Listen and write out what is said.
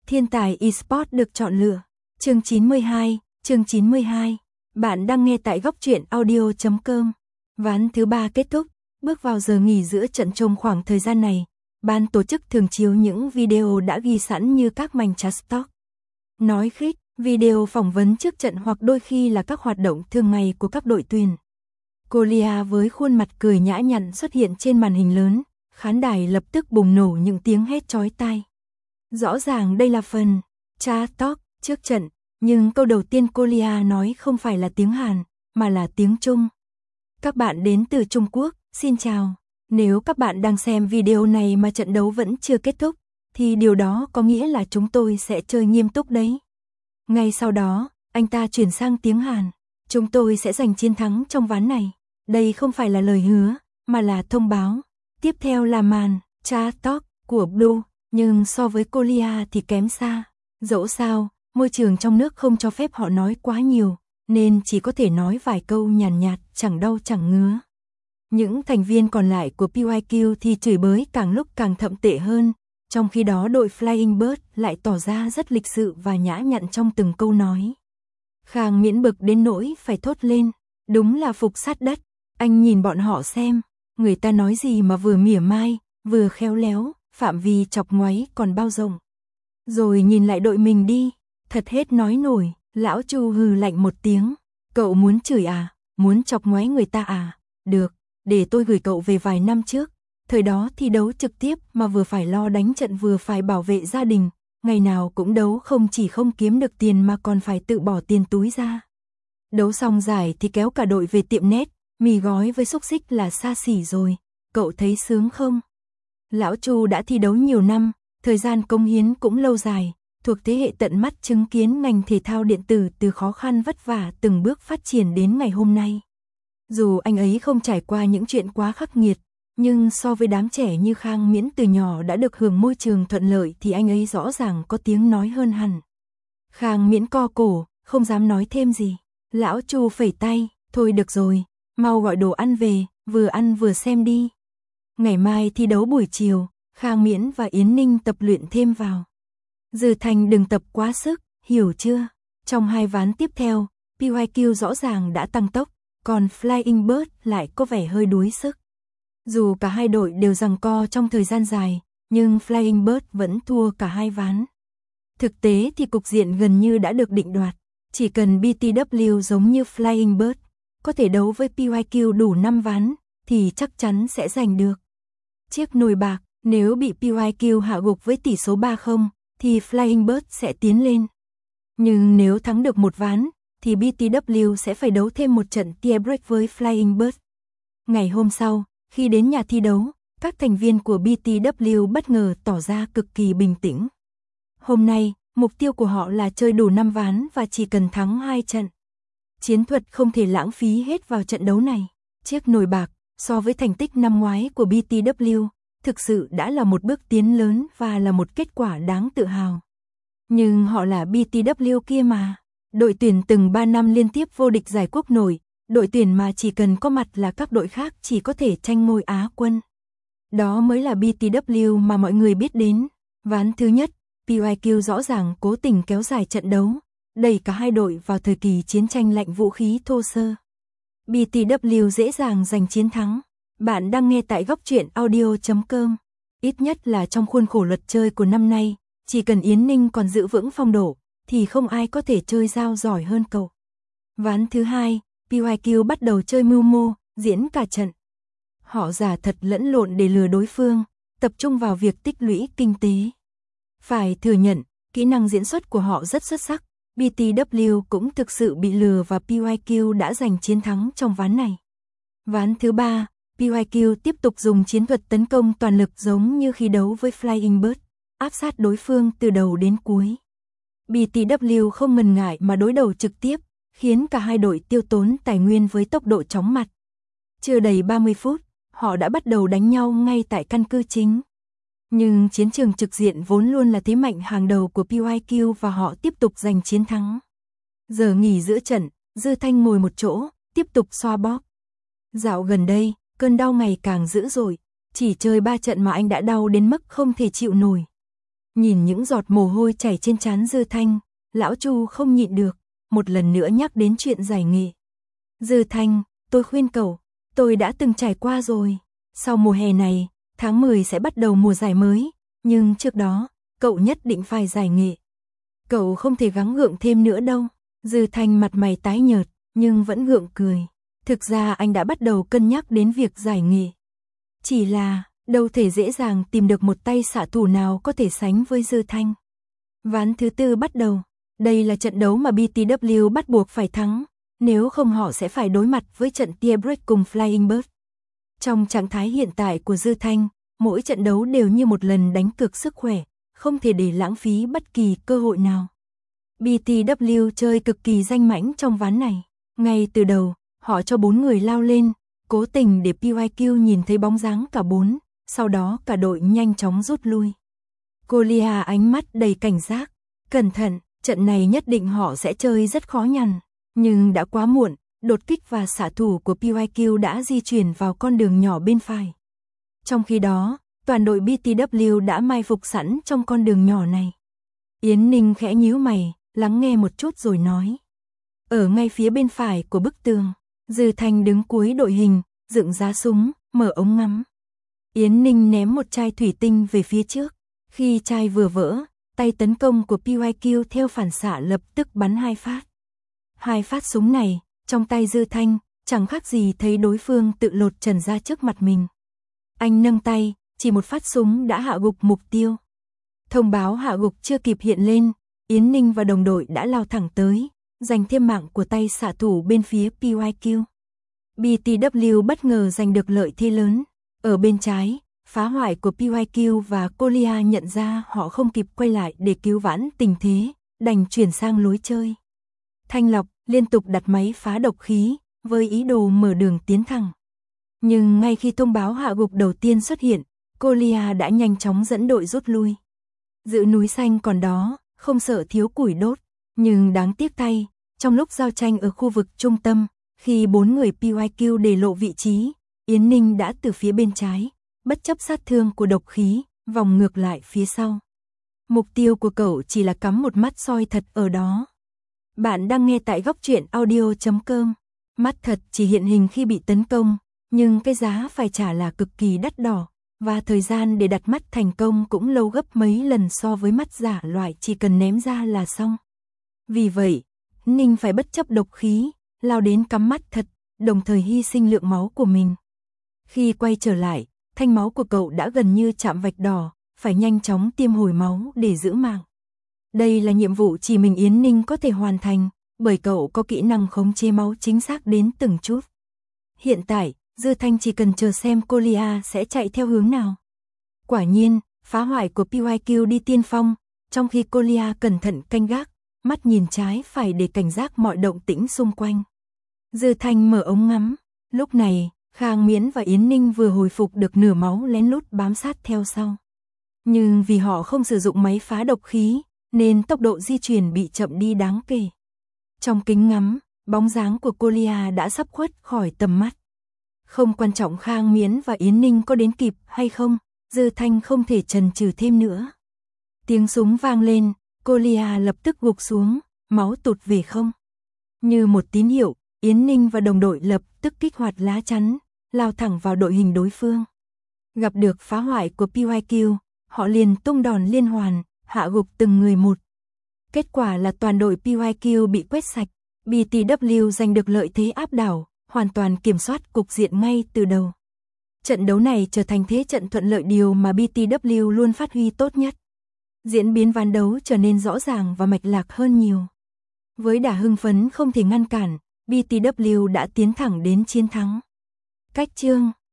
Thiên tài eSports được chọn lựa. Chương 92. Bạn đang nghe tại góc truyện audio.com. Ván thứ 3 kết thúc, bước vào giờ nghỉ giữa trận. Trong khoảng thời gian này, ban tổ chức thường chiếu những video đã ghi sẵn như các mảnh chat talk, nói khích, video phỏng vấn trước trận hoặc đôi khi là các hoạt động thường ngày của các đội tuyển. Colia với khuôn mặt cười nhã nhặn xuất hiện trên màn hình lớn, khán đài lập tức bùng nổ những tiếng hét chói tai. Rõ ràng đây là phần chat talk trước trận, nhưng câu đầu tiên Colia nói không phải là tiếng Hàn, mà là tiếng Trung. Các bạn đến từ Trung Quốc, xin chào. Nếu các bạn đang xem video này mà trận đấu vẫn chưa kết thúc, thì điều đó có nghĩa là chúng tôi sẽ chơi nghiêm túc đấy. Ngay sau đó, anh ta chuyển sang tiếng Hàn. Chúng tôi sẽ giành chiến thắng trong ván này. Đây không phải là lời hứa, mà là thông báo. Tiếp theo là màn chat talk của Blue, nhưng so với Colia thì kém xa. Dẫu sao, môi trường trong nước không cho phép họ nói quá nhiều, nên chỉ có thể nói vài câu nhàn nhạt, chẳng đau chẳng ngứa. Những thành viên còn lại của PYQ thì chửi bới càng lúc càng thậm tệ hơn, trong khi đó đội Flying Bird lại tỏ ra rất lịch sự và nhã nhặn trong từng câu nói. Khang Miễn bực đến nỗi phải thốt lên, đúng là phục sát đất. Anh nhìn bọn họ xem, người ta nói gì mà vừa mỉa mai, vừa khéo léo, phạm vi chọc ngoáy còn bao rộng. Rồi nhìn lại đội mình đi, thật hết nói nổi. Lão Chu hừ lạnh một tiếng, cậu muốn chửi à, muốn chọc ngoáy người ta à, được, để tôi gửi cậu về vài năm trước. Thời đó thi đấu trực tiếp mà vừa phải lo đánh trận vừa phải bảo vệ gia đình, ngày nào cũng đấu, không chỉ không kiếm được tiền mà còn phải tự bỏ tiền túi ra. Đấu xong giải thì kéo cả đội về tiệm nét, mì gói với xúc xích là xa xỉ rồi, cậu thấy sướng không? Lão Chu đã thi đấu nhiều năm, thời gian cống hiến cũng lâu dài, thuộc thế hệ tận mắt chứng kiến ngành thể thao điện tử từ khó khăn vất vả từng bước phát triển đến ngày hôm nay. Dù anh ấy không trải qua những chuyện quá khắc nghiệt, nhưng so với đám trẻ như Khang Miễn từ nhỏ đã được hưởng môi trường thuận lợi thì anh ấy rõ ràng có tiếng nói hơn hẳn. Khang Miễn co cổ, không dám nói thêm gì. Lão Chu phẩy tay, thôi được rồi, mau gọi đồ ăn về, vừa ăn vừa xem đi. Ngày mai thi đấu buổi chiều, Khang Miễn và Yến Ninh tập luyện thêm vào. Dư Thành đừng tập quá sức, hiểu chưa? Trong hai ván tiếp theo, PYQ rõ ràng đã tăng tốc, còn Flying Bird lại có vẻ hơi đuối sức. Dù cả hai đội đều giằng co trong thời gian dài, nhưng Flying Bird vẫn thua cả hai ván. Thực tế thì cục diện gần như đã được định đoạt, chỉ cần BTW giống như Flying Bird, có thể đấu với PYQ đủ 5 ván, thì chắc chắn sẽ giành được chiếc nồi bạc. Nếu bị PYQ hạ gục với tỷ số 3-0, thì Flying Bird sẽ tiến lên. Nhưng nếu thắng được một ván, thì BTW sẽ phải đấu thêm một trận tiebreak với Flying Bird. Ngày hôm sau, khi đến nhà thi đấu, các thành viên của BTW bất ngờ tỏ ra cực kỳ bình tĩnh. Hôm nay, mục tiêu của họ là chơi đủ 5 ván và chỉ cần thắng 2 trận. Chiến thuật không thể lãng phí hết vào trận đấu này. Chiếc nồi bạc, so với thành tích năm ngoái của BTW, thực sự đã là một bước tiến lớn và là một kết quả đáng tự hào. Nhưng họ là BTW kia mà. Đội tuyển từng 3 năm liên tiếp vô địch giải quốc nội, đội tuyển mà chỉ cần có mặt là các đội khác chỉ có thể tranh ngôi Á quân. Đó mới là BTW mà mọi người biết đến. Ván thứ nhất, PYQ rõ ràng cố tình kéo dài trận đấu, đẩy cả hai đội vào thời kỳ chiến tranh lạnh vũ khí thô sơ. BTW dễ dàng giành chiến thắng. Bạn đang nghe tại góc truyện audio.com. Ít nhất là trong khuôn khổ luật chơi của năm nay, chỉ cần Yến Ninh còn giữ vững phong độ, thì không ai có thể chơi dao giỏi hơn cậu. Ván thứ hai, PYQ bắt đầu chơi mưu mô, diễn cả trận. Họ giả thật lẫn lộn để lừa đối phương, tập trung vào việc tích lũy kinh tế. Phải thừa nhận, kỹ năng diễn xuất của họ rất xuất sắc. BTW cũng thực sự bị lừa và PYQ đã giành chiến thắng trong ván này. Ván thứ ba, PYQ tiếp tục dùng chiến thuật tấn công toàn lực giống như khi đấu với Flying Bird, áp sát đối phương từ đầu đến cuối. BTW không ngần ngại mà đối đầu trực tiếp, khiến cả hai đội tiêu tốn tài nguyên với tốc độ chóng mặt. Chưa đầy 30 phút, họ đã bắt đầu đánh nhau ngay tại căn cứ chính. Nhưng chiến trường trực diện vốn luôn là thế mạnh hàng đầu của PYQ và họ tiếp tục giành chiến thắng. Giờ nghỉ giữa trận, Dư Thanh ngồi một chỗ, tiếp tục xoa bóp. Dạo gần đây, cơn đau ngày càng dữ dội, chỉ chơi 3 trận mà anh đã đau đến mức không thể chịu nổi. Nhìn những giọt mồ hôi chảy trên trán Dư Thanh, lão Chu không nhịn được, một lần nữa nhắc đến chuyện giải nghệ. Dư Thanh, tôi khuyên cậu, tôi đã từng trải qua rồi. Sau mùa hè này, tháng 10 sẽ bắt đầu mùa giải mới, nhưng trước đó, cậu nhất định phải giải nghệ. Cậu không thể gắng gượng thêm nữa đâu. Dư Thanh mặt mày tái nhợt, nhưng vẫn gượng cười. Thực ra anh đã bắt đầu cân nhắc đến việc giải nghệ. Chỉ là, đâu thể dễ dàng tìm được một tay xạ thủ nào có thể sánh với Dư Thanh. Ván thứ tư bắt đầu. Đây là trận đấu mà BTW bắt buộc phải thắng, nếu không họ sẽ phải đối mặt với trận tiebreak cùng Flying Bird. Trong trạng thái hiện tại của Dư Thanh, mỗi trận đấu đều như một lần đánh cược sức khỏe, không thể để lãng phí bất kỳ cơ hội nào. BTW chơi cực kỳ danh mãnh trong ván này. Ngay từ đầu, họ cho 4 người lao lên, cố tình để PYQ nhìn thấy bóng dáng cả 4, sau đó cả đội nhanh chóng rút lui. Colia ánh mắt đầy cảnh giác, cẩn thận, trận này nhất định họ sẽ chơi rất khó nhằn. Nhưng đã quá muộn, đột kích và xạ thủ của PYQ đã di chuyển vào con đường nhỏ bên phải. Trong khi đó, toàn đội BTW đã mai phục sẵn trong con đường nhỏ này. Yến Ninh khẽ nhíu mày, lắng nghe một chút rồi nói. Ở ngay phía bên phải của bức tường, Dư Thanh đứng cuối đội hình, dựng giá súng, mở ống ngắm. Yến Ninh ném một chai thủy tinh về phía trước. Khi chai vừa vỡ, tay tấn công của PYQ theo phản xạ lập tức bắn 2 phát. 2 phát súng này, trong tay Dư Thanh, chẳng khác gì thấy đối phương tự lột trần ra trước mặt mình. Anh nâng tay, chỉ một phát súng đã hạ gục mục tiêu. Thông báo hạ gục chưa kịp hiện lên, Yến Ninh và đồng đội đã lao thẳng tới, giành thêm mạng của tay xạ thủ bên phía PYQ. BTW bất ngờ giành được lợi thế lớn. Ở bên trái, phá hoại của PYQ và Colia nhận ra họ không kịp quay lại để cứu vãn tình thế, đành chuyển sang lối chơi. Thanh lọc liên tục đặt máy phá độc khí, với ý đồ mở đường tiến thẳng. Nhưng ngay khi thông báo hạ gục đầu tiên xuất hiện, Colia đã nhanh chóng dẫn đội rút lui. Giữ núi xanh còn đó, không sợ thiếu củi đốt, nhưng đáng tiếc thay, trong lúc giao tranh ở khu vực trung tâm, khi 4 người PYQ để lộ vị trí, Yến Ninh đã từ phía bên trái, bất chấp sát thương của độc khí, vòng ngược lại phía sau. Mục tiêu của cậu chỉ là cắm một mắt soi thật ở đó. Bạn đang nghe tại góc truyện audio.com. Mắt thật chỉ hiện hình khi bị tấn công, nhưng cái giá phải trả là cực kỳ đắt đỏ, và thời gian để đặt mắt thành công cũng lâu gấp mấy lần so với mắt giả loại chỉ cần ném ra là xong. Vì vậy, Ninh phải bất chấp độc khí, lao đến cắm mắt thật, đồng thời hy sinh lượng máu của mình. Khi quay trở lại, thanh máu của cậu đã gần như chạm vạch đỏ, phải nhanh chóng tiêm hồi máu để giữ mạng. Đây là nhiệm vụ chỉ mình Yến Ninh có thể hoàn thành, bởi cậu có kỹ năng khống chế máu chính xác đến từng chút. Hiện tại, Dư Thanh chỉ cần chờ xem Colia sẽ chạy theo hướng nào. Quả nhiên, phá hoại của PYQ đi tiên phong, trong khi Colia cẩn thận canh gác, mắt nhìn trái phải để cảnh giác mọi động tĩnh xung quanh. Dư Thanh mở ống ngắm, lúc này, Khang Miễn và Yến Ninh vừa hồi phục được nửa máu lén lút bám sát theo sau. Nhưng vì họ không sử dụng máy phá độc khí, nên tốc độ di chuyển bị chậm đi đáng kể. Trong kính ngắm, bóng dáng của Colia đã sắp khuất khỏi tầm mắt. Không quan trọng Khang Miễn và Yến Ninh có đến kịp hay không, Dư Thanh không thể chần chừ thêm nữa. Tiếng súng vang lên, Colia lập tức gục xuống, máu tụt về không. Như một tín hiệu, Yến Ninh và đồng đội lập tức kích hoạt lá chắn, lao thẳng vào đội hình đối phương. Gặp được phá hoại của PYQ, họ liền tung đòn liên hoàn, hạ gục từng người một. Kết quả là toàn đội PYQ bị quét sạch, BTW giành được lợi thế áp đảo, hoàn toàn kiểm soát cục diện ngay từ đầu. Trận đấu này trở thành thế trận thuận lợi, điều mà BTW luôn phát huy tốt nhất. Diễn biến ván đấu trở nên rõ ràng và mạch lạc hơn nhiều. Với đà hưng phấn không thể ngăn cản, BTW đã tiến thẳng đến chiến thắng. Cách chương